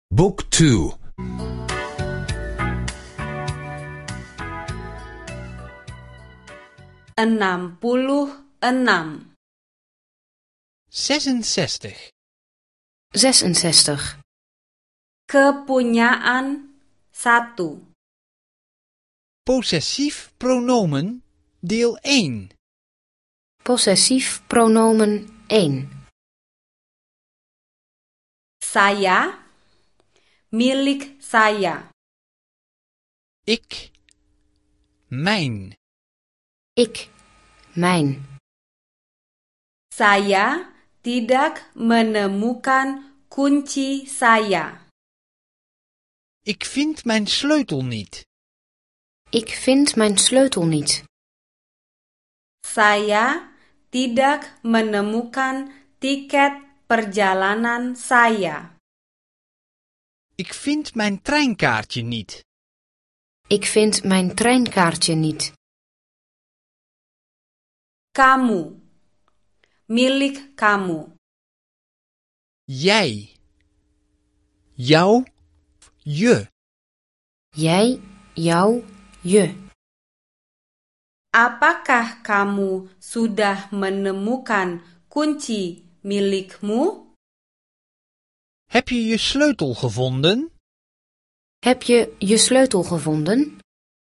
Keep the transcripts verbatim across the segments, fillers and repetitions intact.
Book two. enam puluh enam. zesenzestig. zesenzestig. Kepunyaan satu. Possessief pronomen deel één. Possessief pronomen één. Saya, milik saya. Ik, mijn. Ik, mijn. Saya tidak menemukan kunci saya. Ik vind mijn sleutel niet. Ik vind mijn sleutel niet. Saya tidak menemukan tiket perjalanan saya. Ik vind mijn treinkaartje niet. Ik vind mijn treinkaartje niet. Kamu, milik kamu. Jij. Jou, je. Jij, jou, je. Apakah kamu sudah menemukan kunci milikmu? Heb je je sleutel gevonden? Heb je je sleutel gevonden?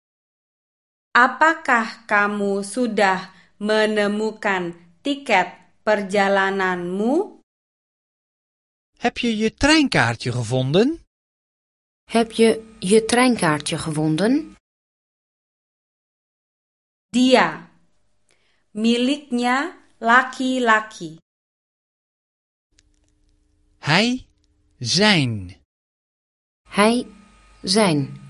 Apakah kamu sudah menemukan tiket perjalananmu? Heb je je treinkaartje gevonden? Heb je je treinkaartje gevonden? Dia, miliknya laki-laki. Hij, zijn. Hij, zijn.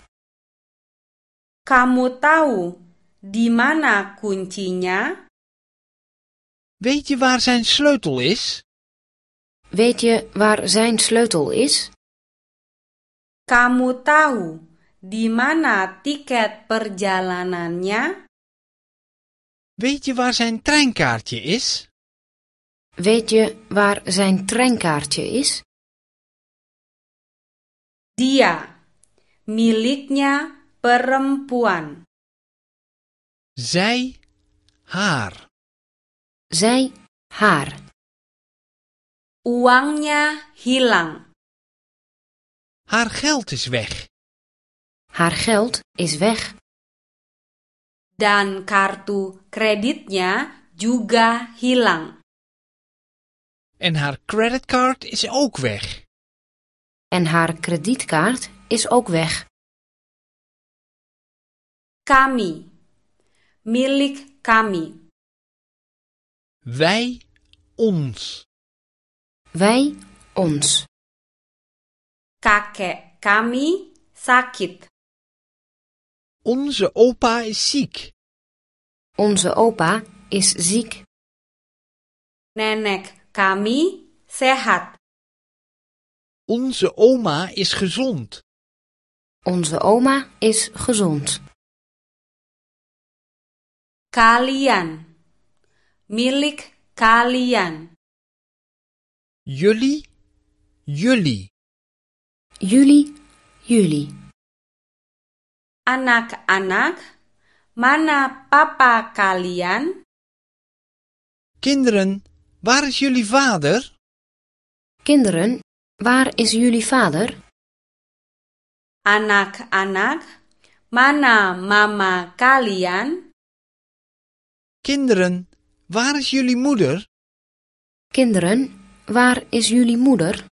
Kamu tahu di mana kuncinya? Weet je waar zijn sleutel is? Weet je waar zijn sleutel is? Kamu tahu di mana tiket perjalanannya? Weet je waar zijn treinkaartje is? Weet je waar zijn treinkaartje is? Dia, miliknya perempuan. Zij, haar. Zij, haar. Uangnya hilang. Haar geld is weg. Haar geld is weg. Dan kartu kreditnya juga hilang. En haar creditcard is ook weg. En haar kredietkaart is ook weg. Kami, milik kami. Wij, ons. Wij, ons. Kakek kami sakit. Onze opa is ziek. Onze opa is ziek. Nenek kami sehat. Onze oma is gezond. Onze oma is gezond. Kalian, milik kalian. Jullie, jullie. Jullie, jullie. Anak-anak, mana papa kalian? Kinderen, waar is jullie vader? Kinderen, waar is jullie vader? Anak-anak, mana mama kalian? Kinderen, waar is jullie moeder? Kinderen, waar is jullie moeder?